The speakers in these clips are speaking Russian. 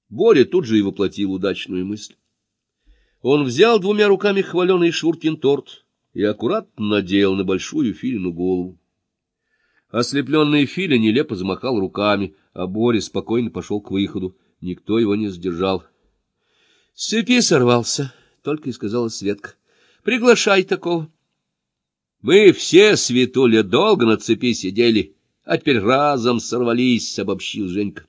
Боря тут же и воплотил удачную мысль. Он взял двумя руками хваленый Шуркин торт и аккуратно надел на большую Филину голову. Ослепленный Филя нелепо замахал руками, а Боря спокойно пошел к выходу. Никто его не сдержал. — С цепи сорвался, — только и сказала Светка. — Приглашай такого. — Мы все, Светуля, долго на цепи сидели, а теперь разом сорвались, — обобщил Женька.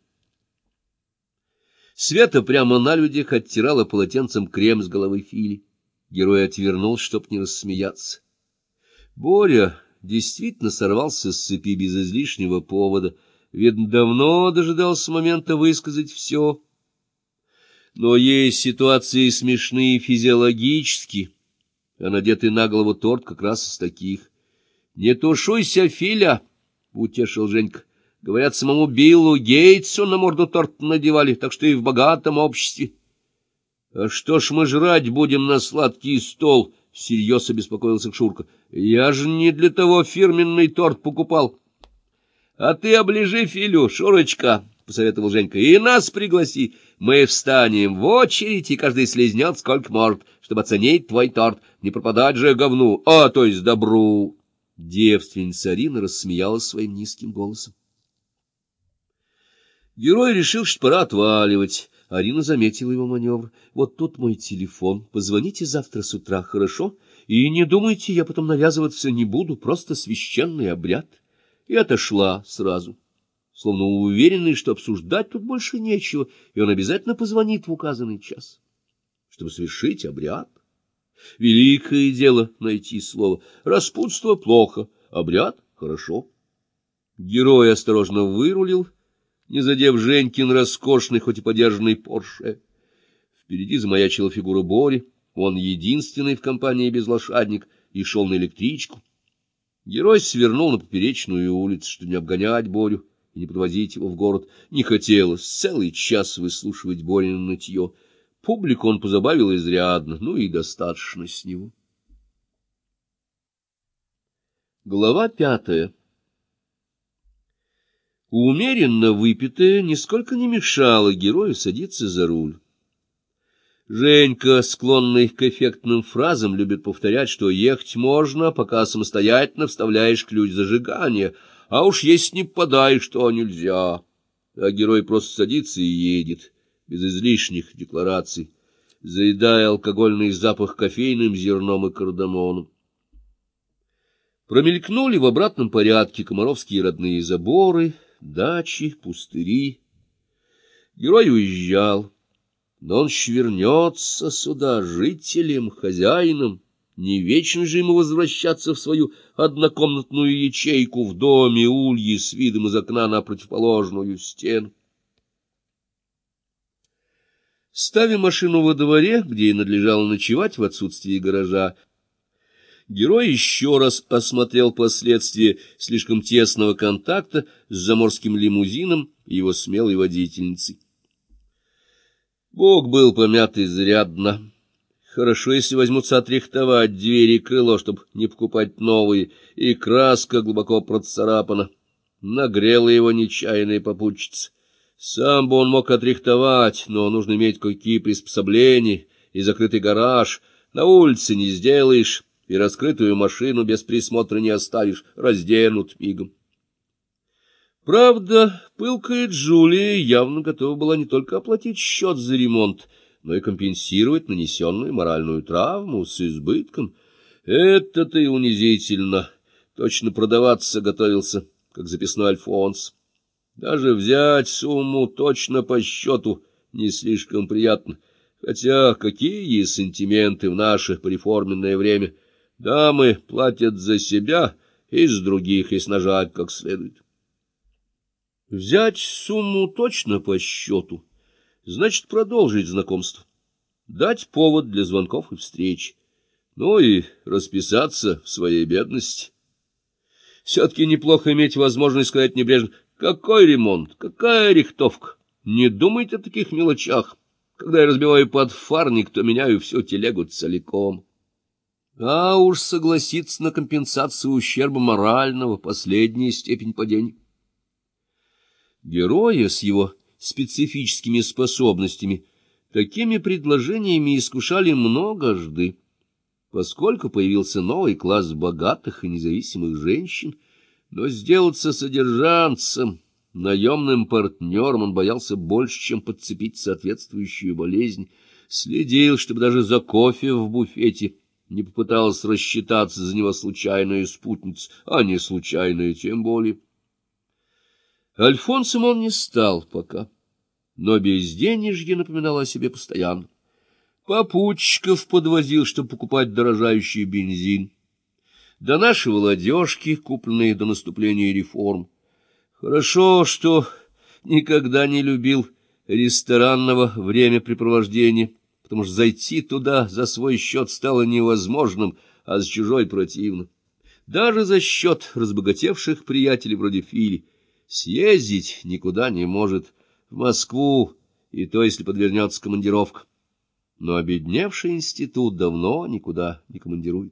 Света прямо на людях оттирала полотенцем крем с головы Фили. Герой отвернулся, чтоб не рассмеяться. Боря действительно сорвался с цепи без излишнего повода. Видно, давно дожидался момента высказать все. Но есть ситуации смешные физиологически, а надетый на голову торт как раз из таких. — Не тушуйся, Филя, — утешил Женька. — Говорят, самому Биллу Гейтсу на морду торт надевали, так что и в богатом обществе. — А что ж мы жрать будем на сладкий стол? — всерьез обеспокоился Шурка. — Я же не для того фирменный торт покупал. — А ты оближи Филю, Шурочка, — посоветовал Женька, — и нас пригласи. Мы встанем в очередь, и каждый слезнет сколько может, чтобы оценить твой торт. Не пропадать же говну, то есть добру. Девственница Арина рассмеялась своим низким голосом. Герой решил, что пора отваливать. Арина заметила его маневр. — Вот тут мой телефон. Позвоните завтра с утра, хорошо? И не думайте, я потом навязываться не буду, просто священный обряд. И отошла сразу, словно уверенный, что обсуждать тут больше нечего, и он обязательно позвонит в указанный час, чтобы совершить обряд. Великое дело найти слово. Распутство плохо, обряд хорошо. Герой осторожно вырулил, не задев Женькин роскошный, хоть и подержанный Порше. Впереди замаячила фигура Бори, он единственный в компании безлошадник, и шел на электричку. Герой свернул на поперечную улицу, чтобы не обгонять Борю и не подвозить его в город. Не хотелось целый час выслушивать Борина нытье. Публику он позабавил изрядно, ну и достаточно с него. Глава 5. Умеренно выпитое нисколько не мешало герою садиться за руль. Женька, склонный к эффектным фразам, любит повторять, что ехать можно, пока самостоятельно вставляешь ключ зажигания, а уж если не попадаешь, то нельзя. А герой просто садится и едет, без излишних деклараций, заедая алкогольный запах кофейным зерном и кардамоном. Промелькнули в обратном порядке комаровские родные заборы, дачи, пустыри. Герой уезжал. Но он вернется сюда жителем, хозяином. Не вечно же ему возвращаться в свою однокомнатную ячейку в доме Ульи с видом из окна на противоположную стену. Ставя машину во дворе, где и надлежало ночевать в отсутствии гаража, герой еще раз осмотрел последствия слишком тесного контакта с заморским лимузином и его смелой водительницей. Бог был помят изрядно. Хорошо, если возьмутся отрихтовать двери и крыло, чтобы не покупать новые, и краска глубоко процарапана. Нагрела его нечаянная попутчица. Сам бы он мог отрихтовать, но нужно иметь кое-какие приспособления и закрытый гараж. На улице не сделаешь, и раскрытую машину без присмотра не оставишь, разденут мигом. Правда, пылкая Джулия явно готова была не только оплатить счет за ремонт, но и компенсировать нанесенную моральную травму с избытком. Это-то и унизительно. Точно продаваться готовился, как записной Альфонс. Даже взять сумму точно по счету не слишком приятно. Хотя какие сантименты в наше пореформенное время. Дамы платят за себя и с других, если нажать как следует. Взять сумму точно по счету значит продолжить знакомство, дать повод для звонков и встреч, ну и расписаться в своей бедности. Все-таки неплохо иметь возможность сказать небрежно: какой ремонт, какая рихтовка, не думайте о таких мелочах. Когда я разбиваю подфарник, то меняю всю телегу целиком. А уж согласиться на компенсацию ущерба морального — последняя степень падения. Героя с его специфическими способностями, такими предложениями искушали многожды. Поскольку появился новый класс богатых и независимых женщин, но сделаться содержанцем, наемным партнером он боялся больше, чем подцепить соответствующую болезнь, следил, чтобы даже за кофе в буфете не попыталась рассчитаться за него случайная спутница, а не случайная тем более. Альфонсом он не стал пока, но безденежье напоминало о себе постоянно. Попутчиков подвозил, чтобы покупать дорожающий бензин. До нашего ладежки, купленные до наступления реформ. Хорошо, что никогда не любил ресторанного времяпрепровождения, потому что зайти туда за свой счет стало невозможным, а за чужой противно. Даже за счет разбогатевших приятелей вроде Фили съездить никуда не может, в Москву, и то, если подвернется командировка. Но обедневший институт давно никуда не командирует.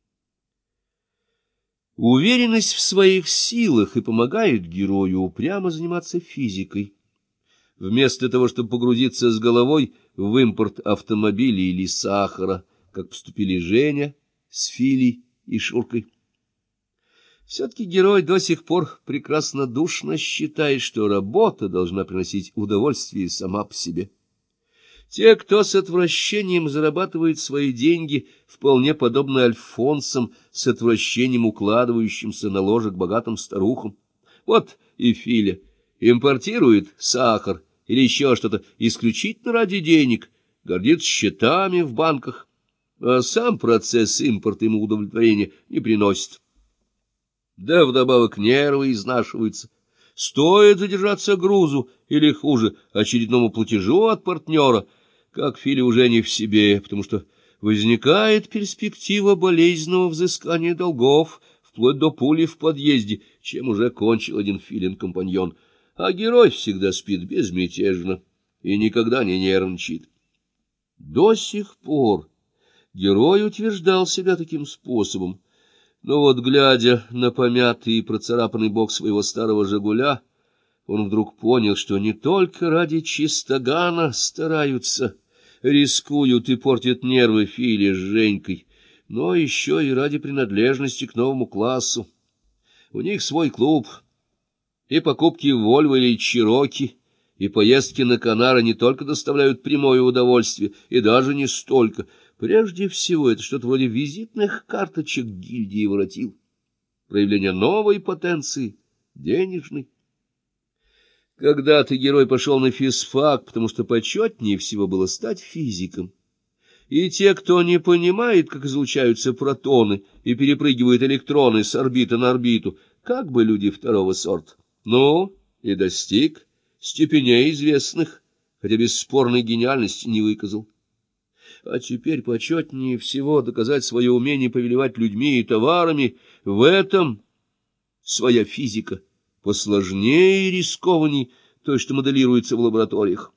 Уверенность в своих силах и помогает герою упрямо заниматься физикой. Вместо того, чтобы погрузиться с головой в импорт автомобилей или сахара, как поступили Женя с Филей и Шуркой. Все-таки герой до сих пор прекраснодушно считает, что работа должна приносить удовольствие сама по себе. Те, кто с отвращением зарабатывает свои деньги, вполне подобны Альфонсам, с отвращением укладывающимся на ложек богатым старухам. Вот и Филя импортирует сахар или еще что-то исключительно ради денег, гордится счетами в банках, а сам процесс импорта ему удовлетворения не приносит. Да вдобавок нервы изнашиваются. Стоит задержаться грузу или, хуже, очередному платежу от партнера, как Филя уже не в себе, потому что возникает перспектива болезненного взыскания долгов, вплоть до пули в подъезде, чем уже кончил один Филин компаньон. А герой всегда спит безмятежно и никогда не нервничает. До сих пор герой утверждал себя таким способом, но вот, глядя на помятый и процарапанный бок своего старого «Жигуля», он вдруг понял, что не только ради чистогана стараются, рискуют и портят нервы Филе с Женькой, но еще и ради принадлежности к новому классу. У них свой клуб, и покупки Вольво или Чироки, и поездки на Канары не только доставляют прямое удовольствие, и даже не столько. Прежде всего, это что-то вроде визитных карточек гильдии воротил, проявление новой потенции, денежной. Когда-то герой пошел на физфак, потому что почетнее всего было стать физиком. И те, кто не понимает, как излучаются протоны и перепрыгивают электроны с орбиты на орбиту, как бы люди второго сорта. Ну, и достиг степеней известных, хотя бесспорной гениальности не выказал. А теперь почетнее всего доказать свое умение повелевать людьми и товарами. В этом своя физика, посложнее и рискованней той, что моделируется в лабораториях.